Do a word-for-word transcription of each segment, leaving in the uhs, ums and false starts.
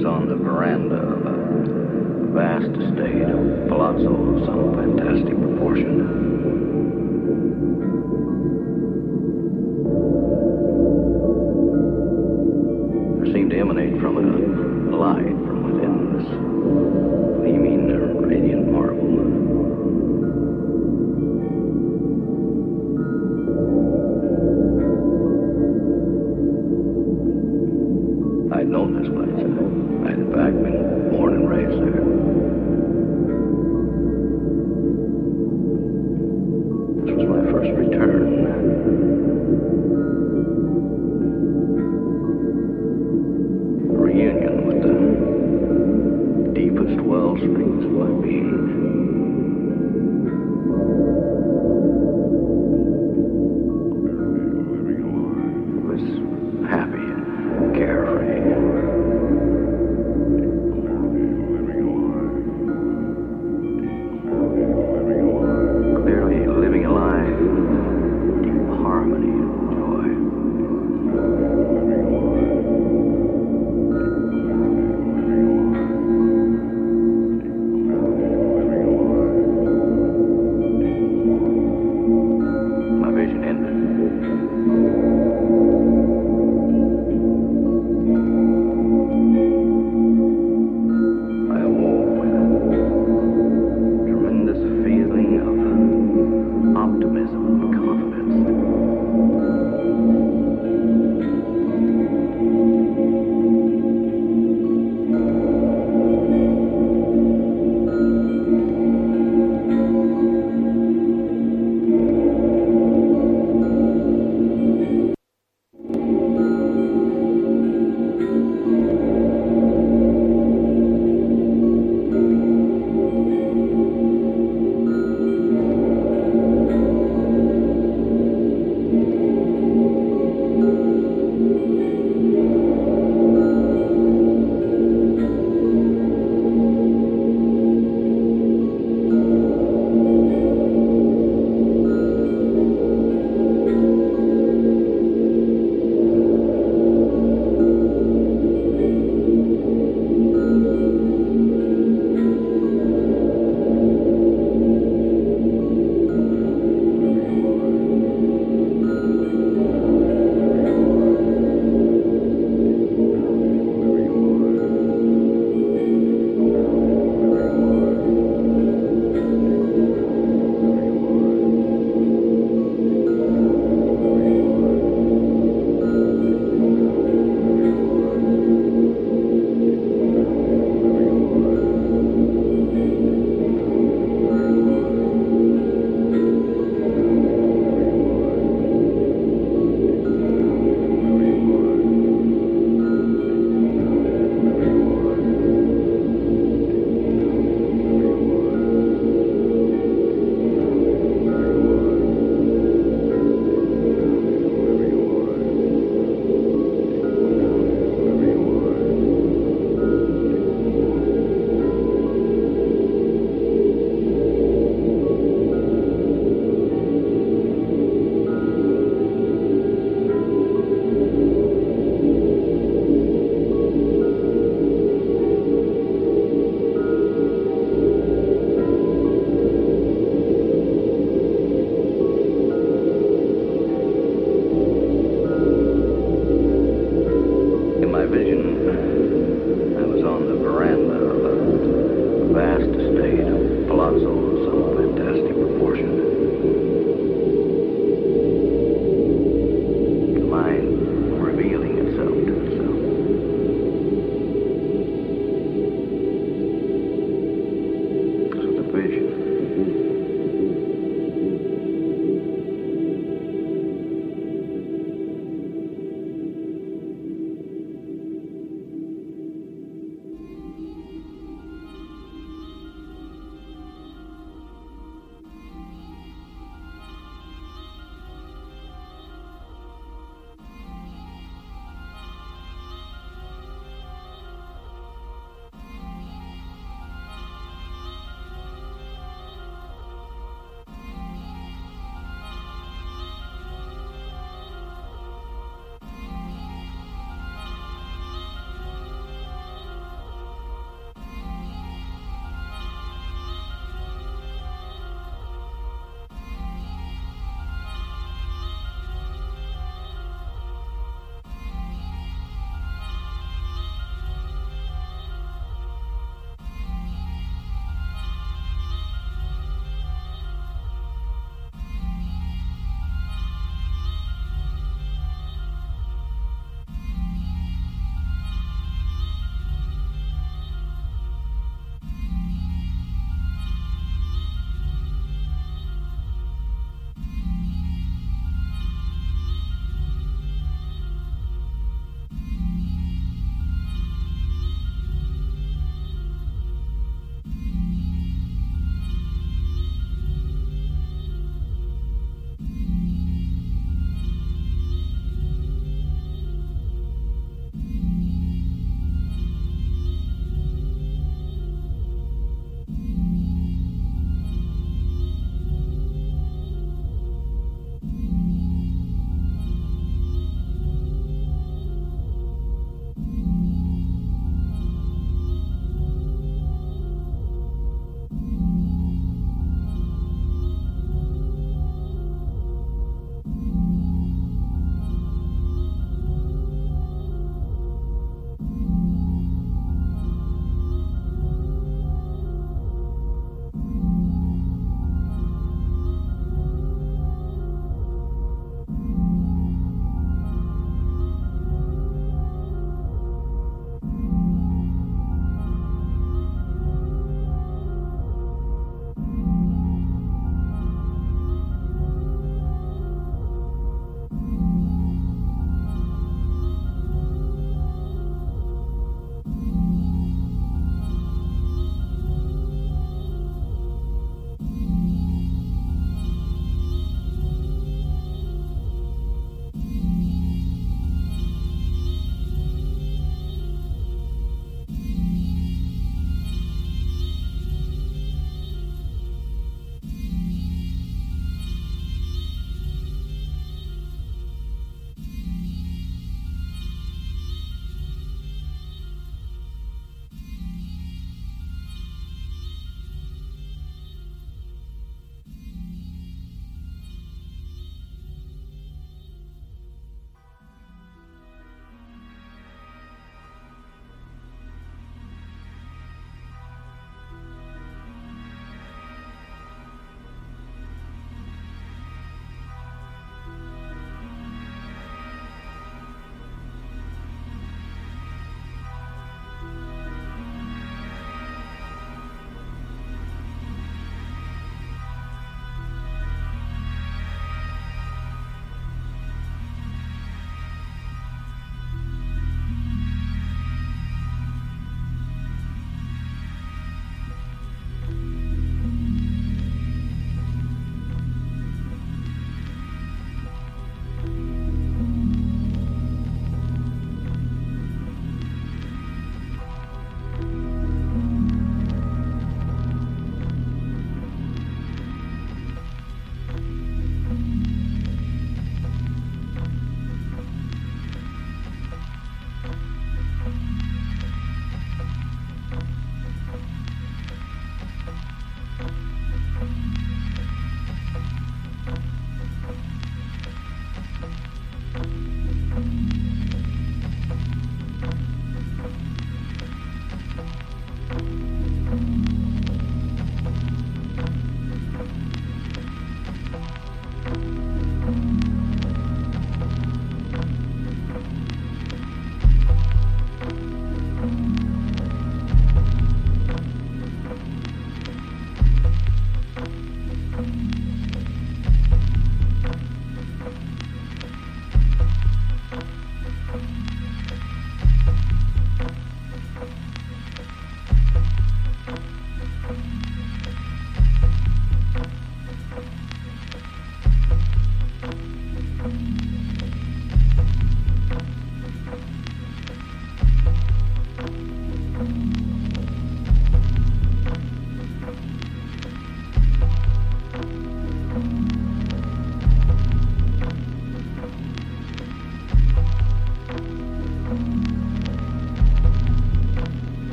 was on the veranda of a vast estate of palazzo of some fantastic proportion. There seemed to emanate from it a light from within this gleaming, radiant marble. I'd known this place. I'd in fact been born and raised there.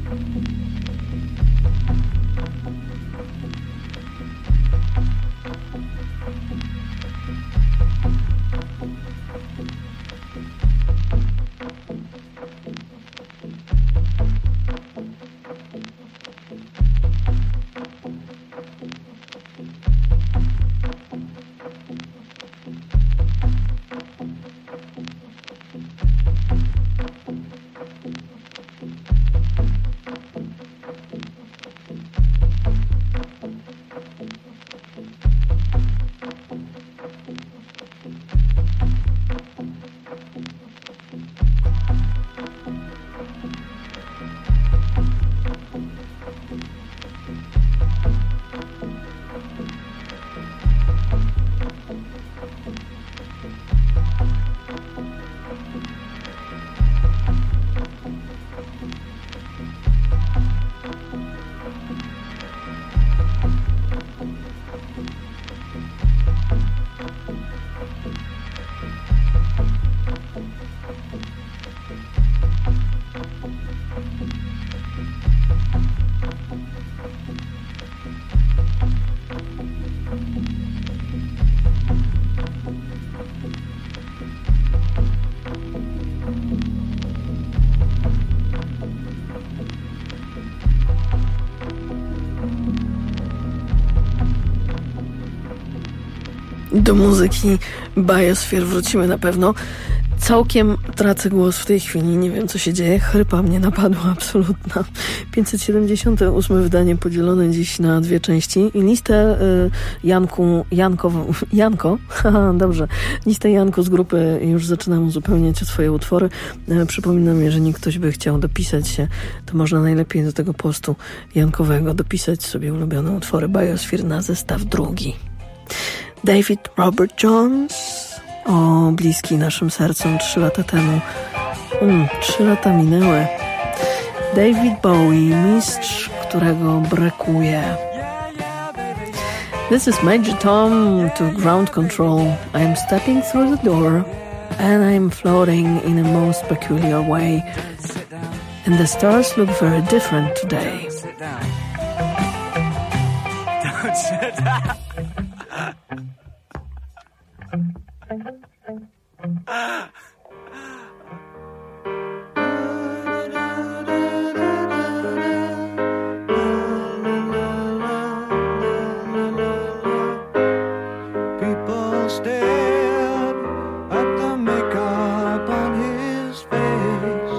Do muzyki Biosphere wrócimy na pewno. Całkiem tracę głos w tej chwili, nie wiem co się dzieje, chrypa mnie napadła absolutna. pięćset siedemdziesiąte ósme wydanie podzielone dziś na dwie części i listę y, Janku, Janko, Janko, haha, dobrze, listę Janku z grupy już zaczynam uzupełniać o swoje utwory. Y, przypominam, jeżeli ktoś by chciał dopisać się, to można najlepiej do tego postu Jankowego dopisać sobie ulubione utwory Biosphere na zestaw drugi. David Robert Jones, o bliski naszym sercom trzy lata temu. Mm, trzy lata minęły. David Bowie, mistrz, którego brakuje. This is Major Tom to Ground Control. I'm stepping through the door and I'm floating in a most peculiar way. And the stars look very different today. Don't sit down. Don't sit down. People stared at the makeup on his face,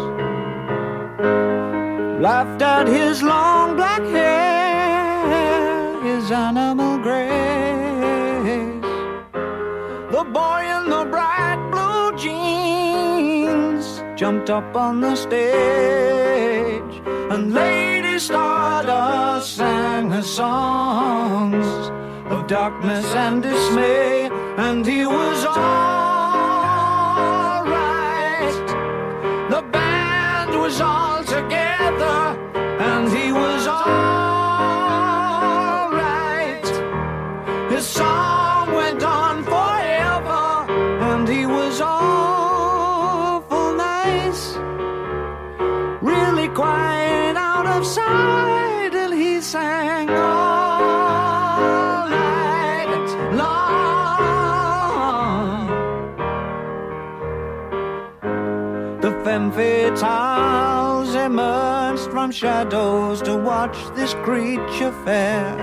laughed at his long black hair, his animal grace. The boy in the bright blue jeans jumped up on the stage, and Lady Stardust sang her songs of darkness and dismay, and he was all right. The band was all together, and he was all right. His song went on forever, and he was awful nice. Really quite out of sight, and he sang all night long. The femme fatales emerged from shadows to watch this creature fair.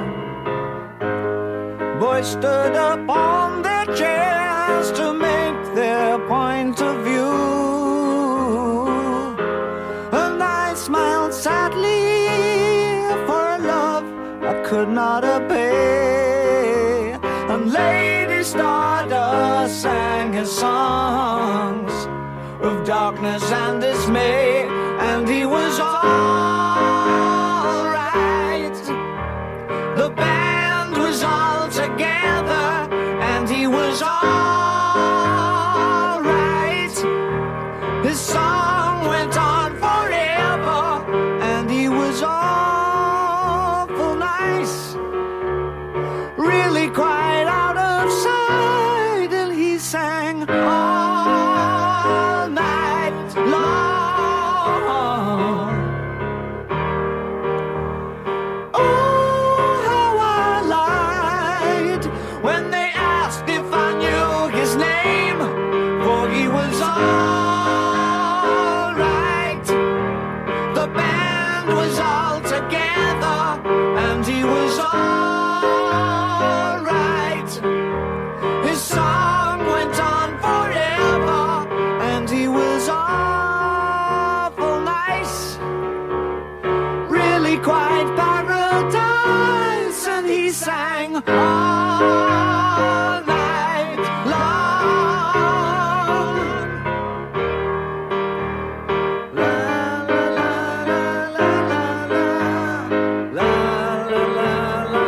Boys stood up on their chairs to make their point of view, and I smiled sadly for a love I could not obey. And Lady Stardust sang his songs of darkness and dismay, and he was all right. The band was all together, and he was all right. His song went on forever, and he was awful nice. Really quite out of sight, and he sang all night long. together, and he was all right. His song went on forever, and he was awful nice. Really quite paradise, and he sang all night long. La la la la la la la la la la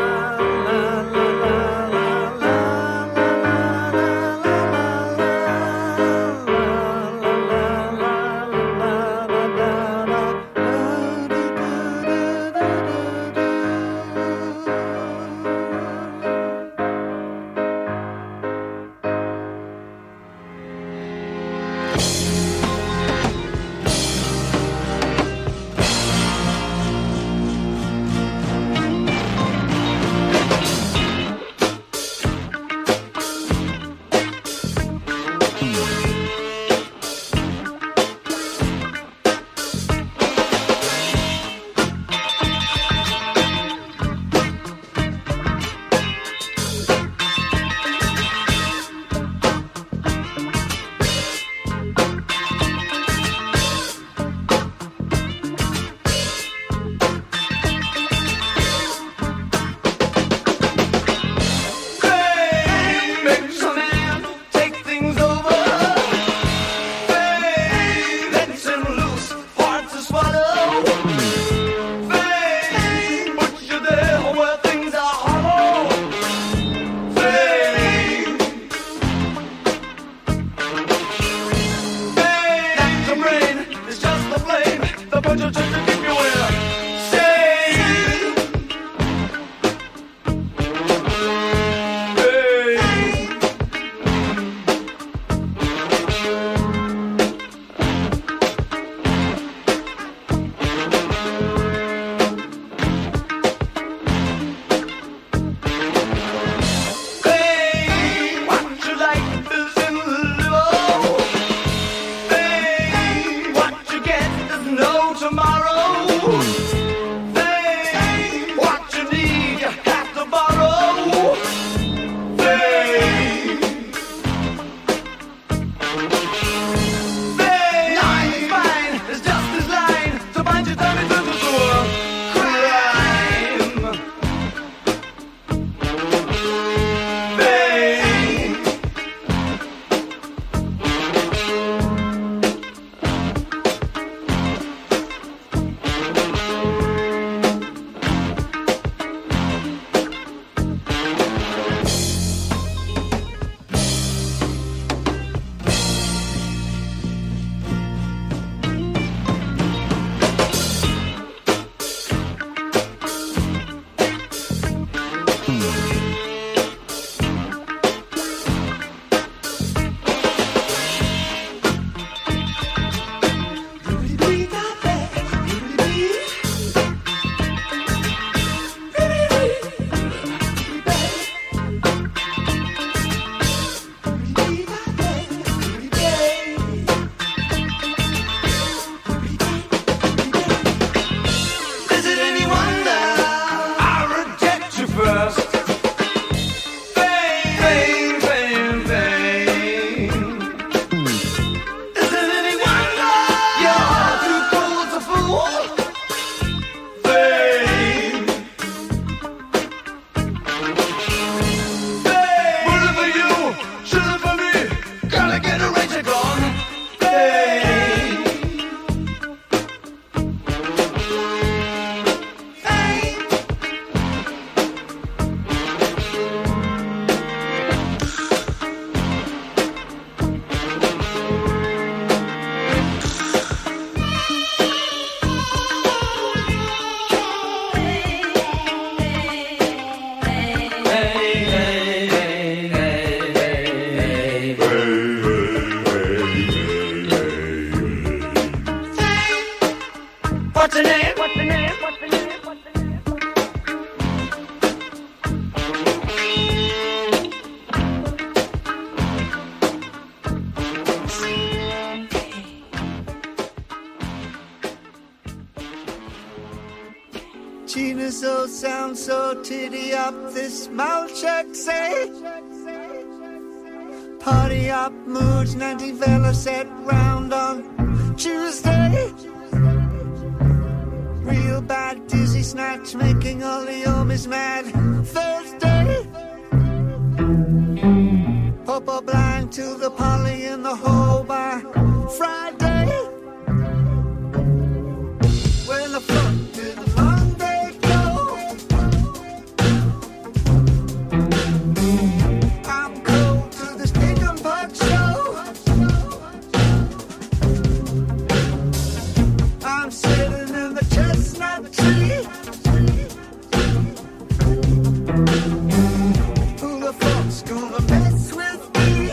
Gina's all sound so titty up, this mouth check say. Party up moods, ninety vela set round on Tuesday. Real bad dizzy snatch, making all the homies mad. Thursday. Pop a blind to the poly in the hole by Friday. Where the fuck did the Monday go? I'm cold to this pig and puck show. I'm sitting in the chestnut tree. Who the fuck's gonna mess with me?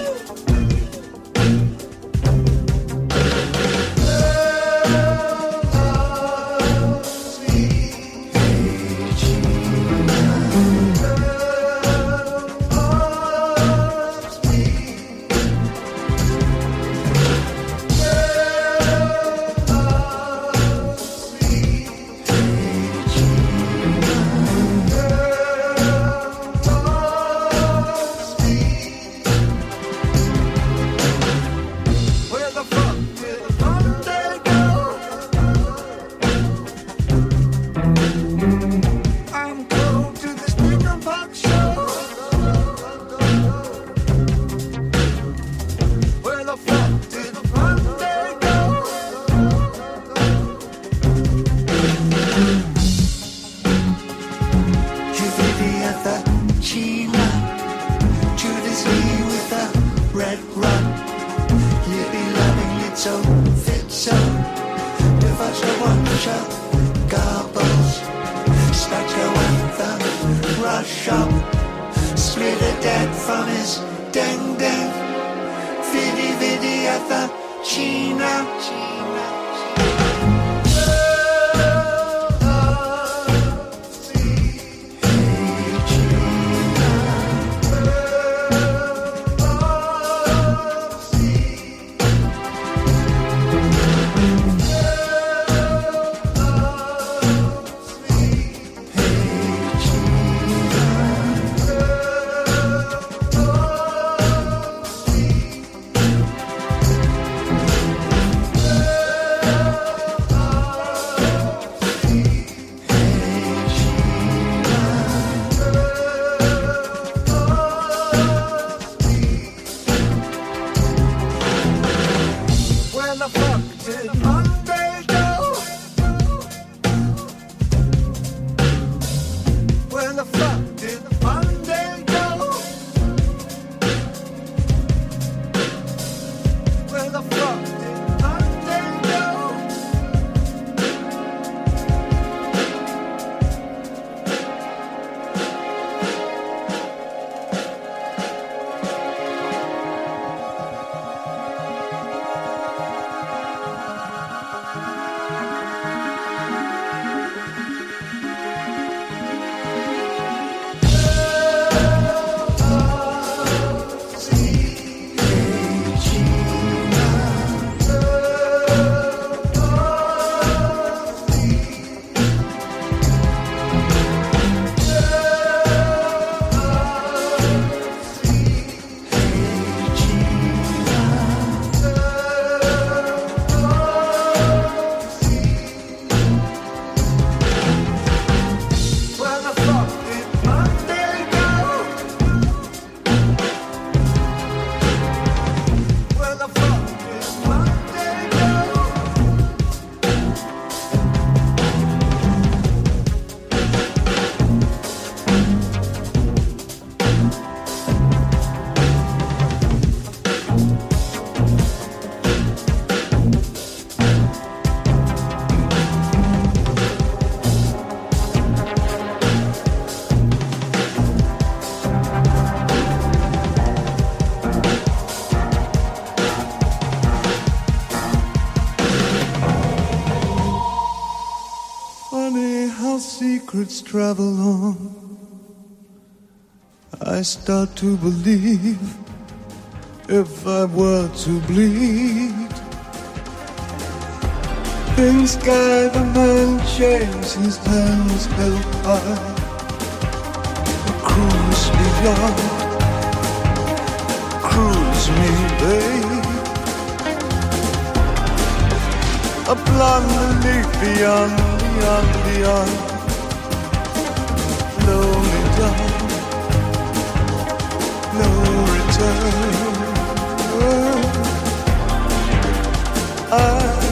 secrets travel on. I start to believe if I were to bleed, In sky the man shaves his hands held high. Cruise beyond, cruise me, babe. A blonde leaf beyond, beyond, beyond. Blow me down, no return. I'm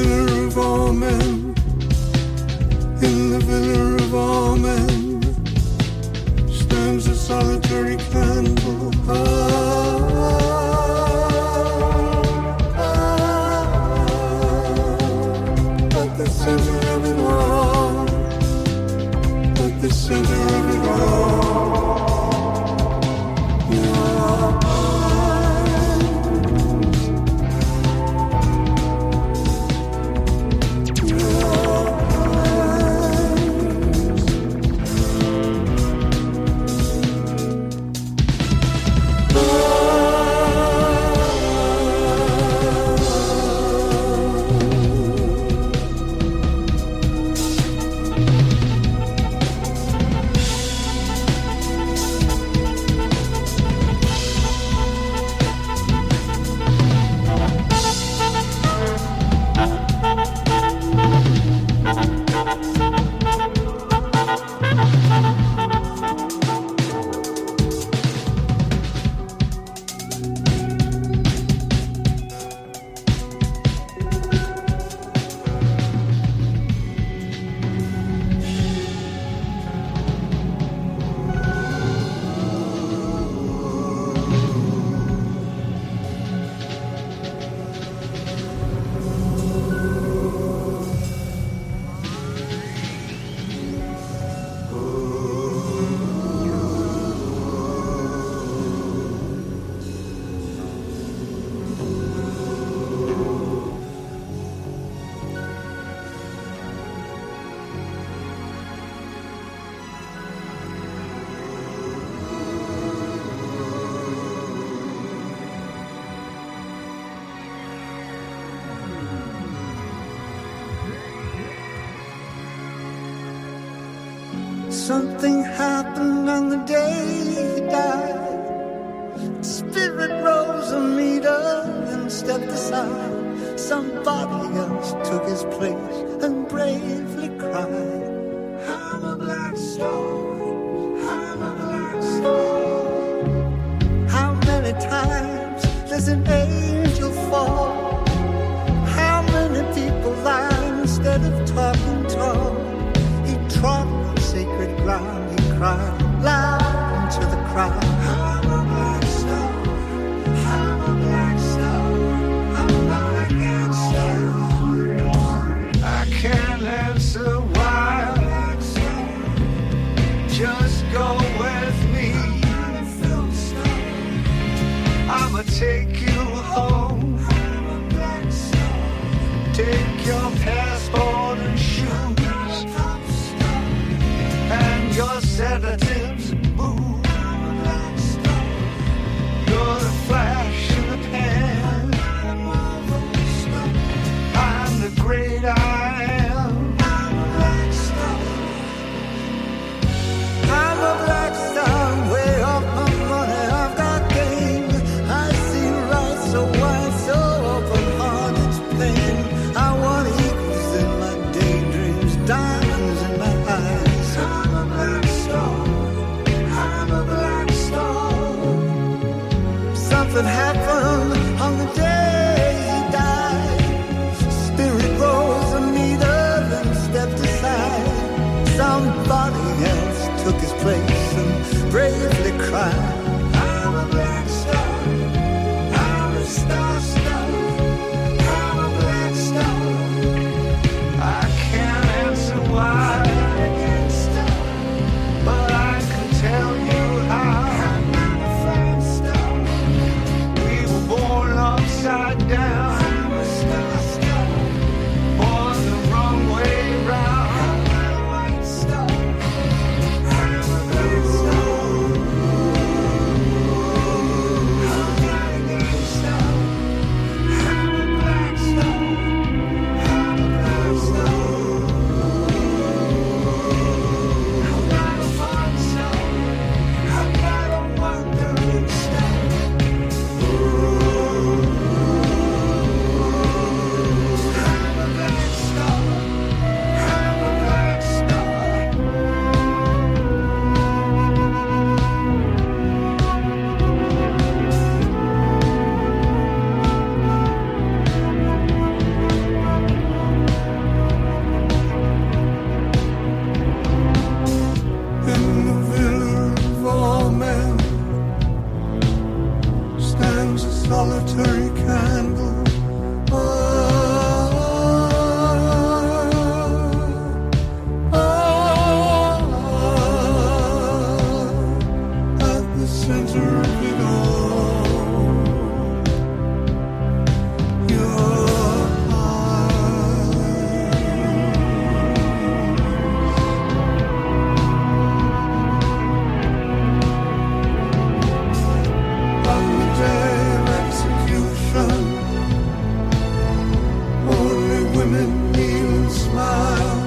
villa of all men, in the villa of all men, stands a solitary candle. Ah, ah, at the center of it all, at the center of it all. Something happened on the day he died. Spirit rose a meter and stepped aside. Somebody else took his place and bravely cried, I'm a black star, I'm a black star. How many times does an angel fall? How many people lie instead of talking tall? He trod sacred ground, he cried loud into the crowd, I'm a black star, I'm a black star, I'm not a gangster. I can't answer why, just go with me, I'ma take you home, take your passport and shoes and your sedatives and booze. You're the flash in the pan, I'm the great I am. I'm a black star, way off my money, I've got game. I see right so wide, so open heart, it's pain. I want eagles in my daydreams, diamonds in my eyes. I'm a black star, I'm a black star. Something happened on the day he died. Spirit rose a meter and stepped aside. Somebody else took his place and bravely cried, I'm a black star, I'm a star star, I'm a black star. I can't answer why, but I can tell you how. I'm not a fine star. We and kneel and smile.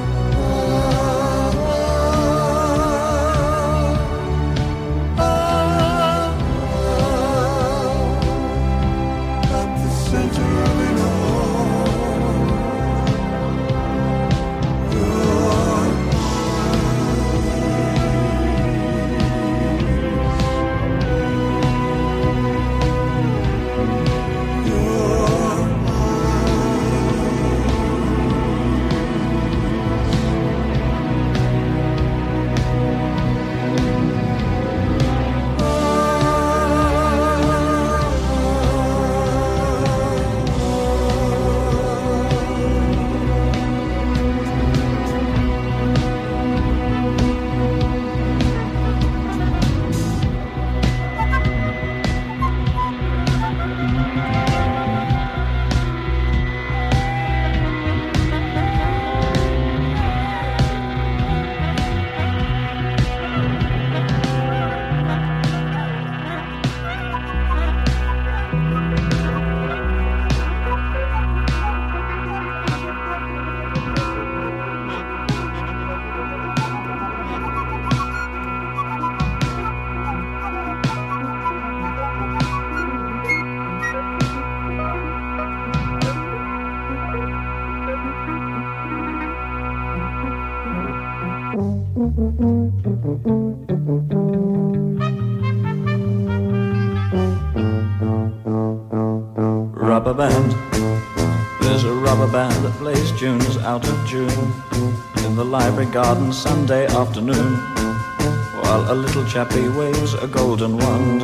Rubber band. There's a rubber band that plays tunes out of June in the library garden Sunday afternoon, while a little chappie waves a golden wand.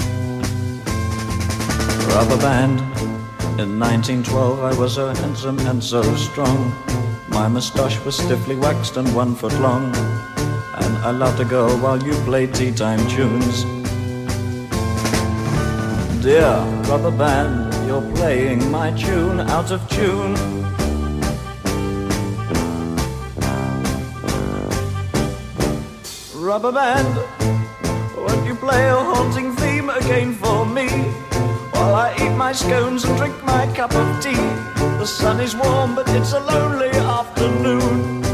Rubber band. In nineteen twelve I was so handsome and so strong. My moustache was stiffly waxed and one foot long, and I loved a girl while you played tea time tunes. Dear rubber band, you're playing my tune out of tune. Rubber band, won't you play a haunting theme again for me, while I eat my scones and drink my cup of tea? The sun is warm, but it's a lonely afternoon.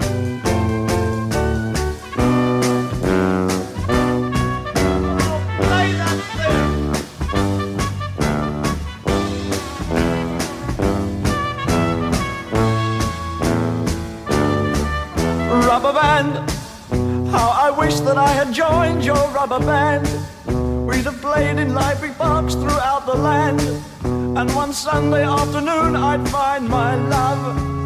Play that thing. Rubber band, how I wish that I had joined your rubber band. We'd have played in library parks throughout the land, and one Sunday afternoon I'd find my love.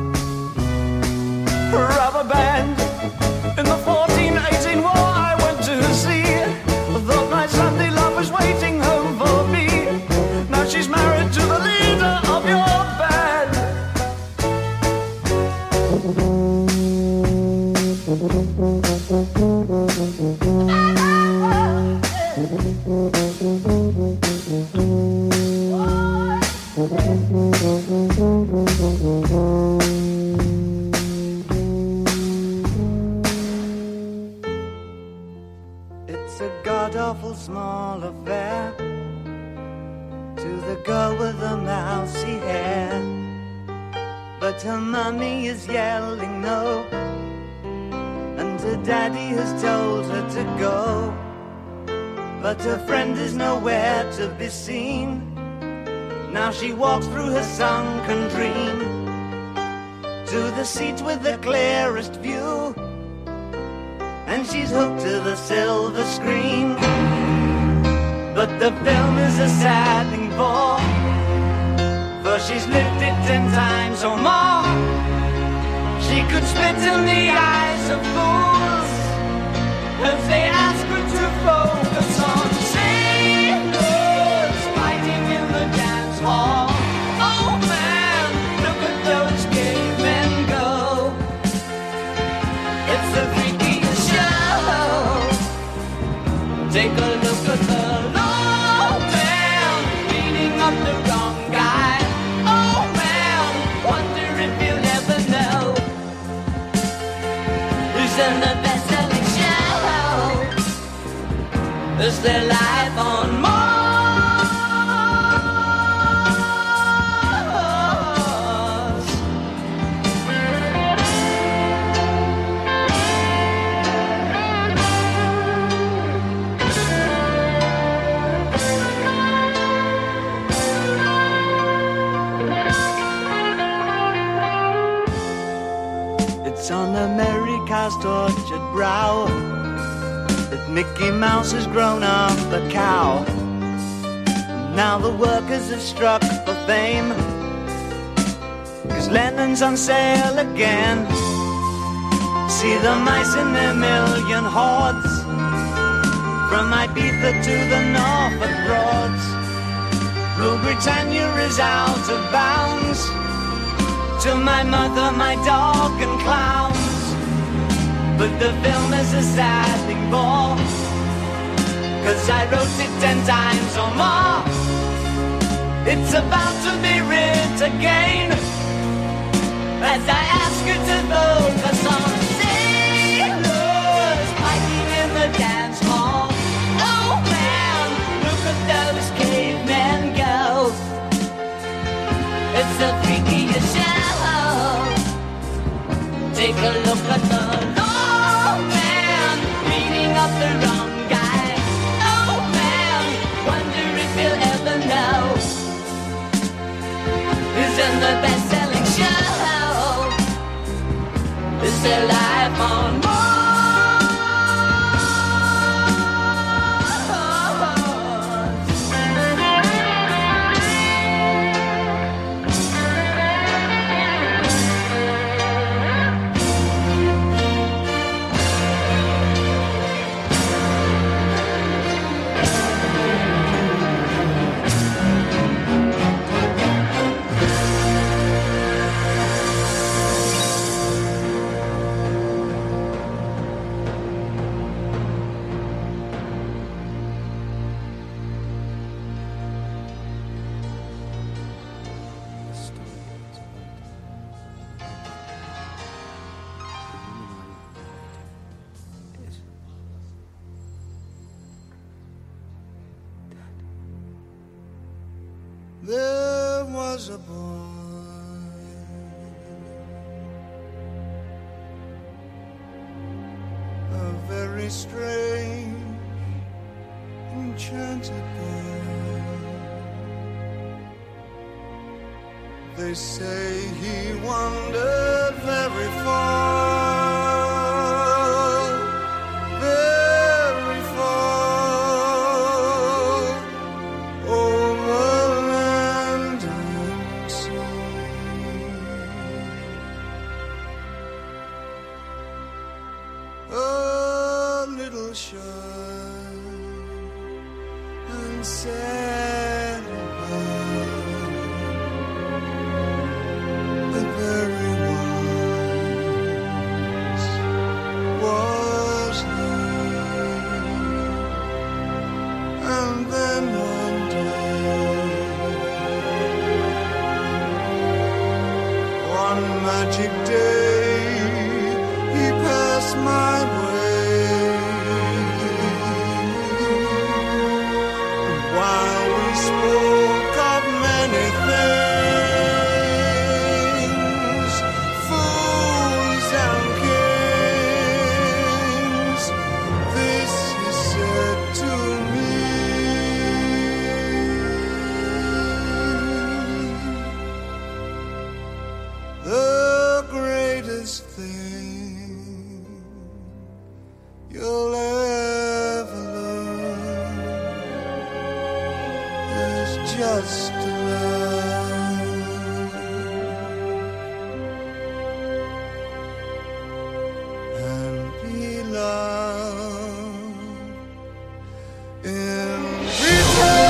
Rubber band. In the fourteen eighteen war I went to sea, thought my Sunday love was waiting home for me. Now she's married to the leader of your band. It's a god-awful small affair to the girl with the mousy hair, but her mummy is yelling no, and her daddy has told her to go. But her friend is nowhere to be seen. Now she walks through her sunken dream to the seat with the clearest view, and she's hooked to the silver screen. But the film is a sad thing for, for she's lived it ten times or more. She could spit in the eyes of fools if they ask her to focus on sailors fighting in the dance hall. Oh man, look at those cavemen go. It's the freakiest show. Take a look at the low man beating up the wrong guy. Oh man, wonder if you'll ever know who's in the best-selling show. Is there life on Mars? writes on America's tortured brow that Mickey Mouse has grown up a cow. Now the workers have struck for fame, 'cause Lennon's on sale again. See the mice in their million hordes, from Ibiza to the Norfolk Broads. Rule Britannia is out of bounds, to my mother, my dog and clowns. But the film is a sad thing more, 'cause I wrote it ten times or more. It's about to be writ again, as I ask you to focus on sailors fighting in the dance hall. Oh man, look at those cavemen go. It's the freakiest show. Take a look at the law man beating up the wrong guy. Oh man, wonder if he'll ever know who's in the best-selling show. Is their life on Mars? There was a boy, a very strange, enchanted boy. They say he wandered very far, very far, over land and sea. A little shy and sad about, but very wise was he. And then one day, one magic day, he passed my way. And while we spoke of many things, fools and kings, this he said to me: the greatest thing you'll ever learn is just to love and be loved in return.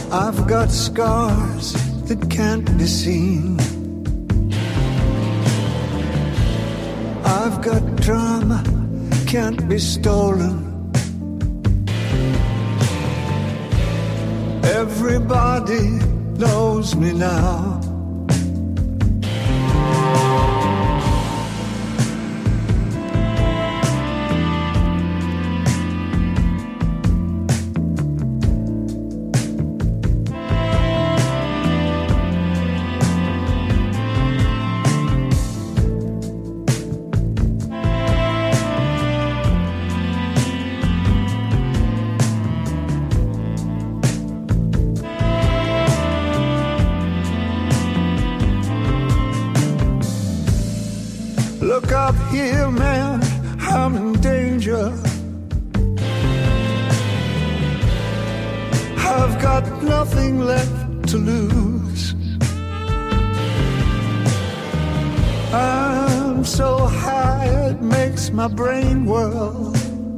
I've got scars that can't be seen. I've got drama, can't be stolen. Everybody knows me now. Look up here, man, I'm in danger. I've got nothing left to lose. I'm so high it makes my brain whirl.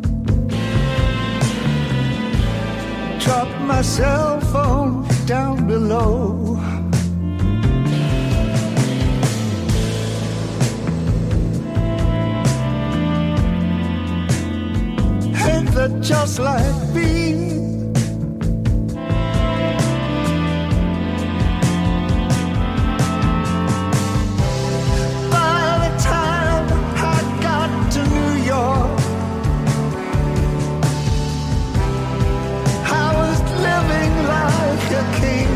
Drop my cell phone down below. That just like me. By the time I got to New York, I was living like a king.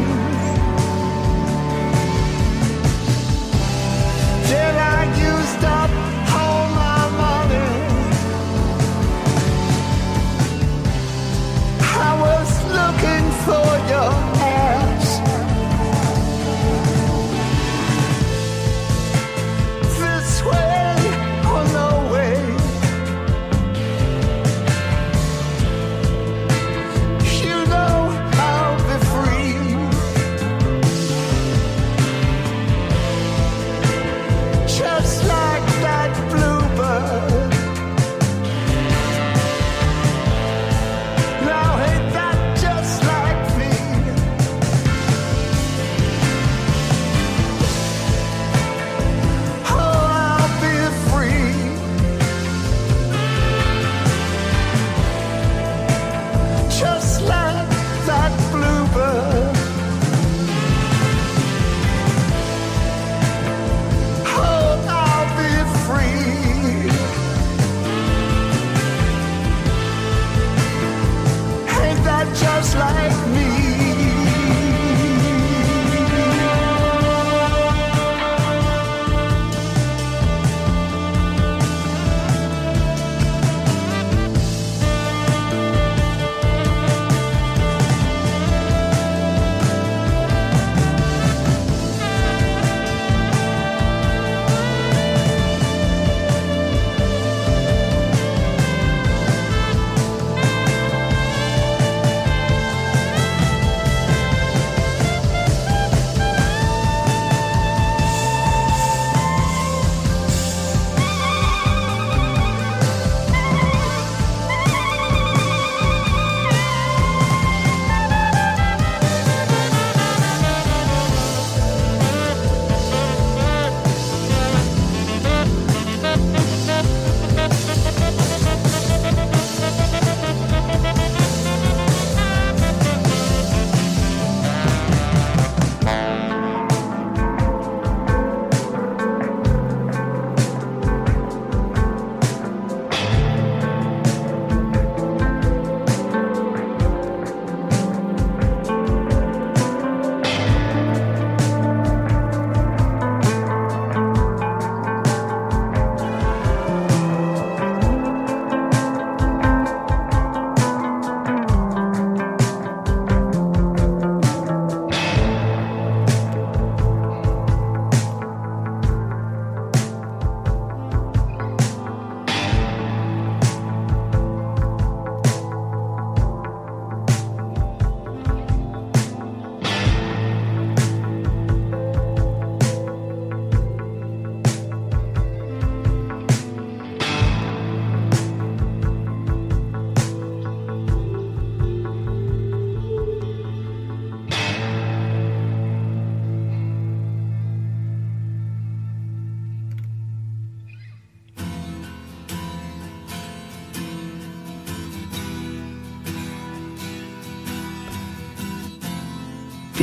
Then I used up all my money. I was looking for your ass. This way or no way. You know I'll be free. Just like that bluebird. Just like me.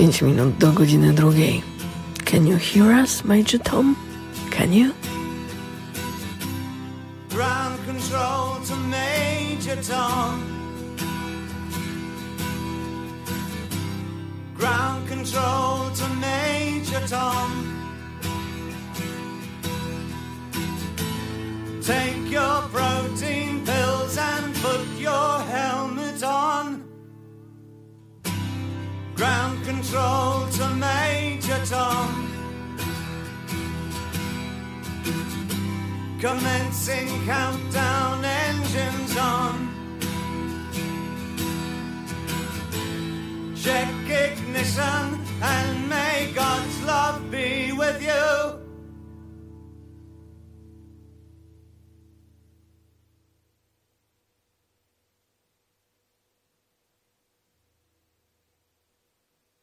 pięć minut do godziny drugiej. Can you hear us, Major Tom? Can you? Ground control to Major Tom. Ground control to Major Tom. Take your protein pills and put your helmet on. Ground control to Major Tom. Commencing countdown, engines on. Check ignition and may God's love be with you.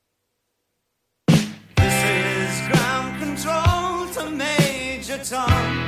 This is ground control to Major Tom.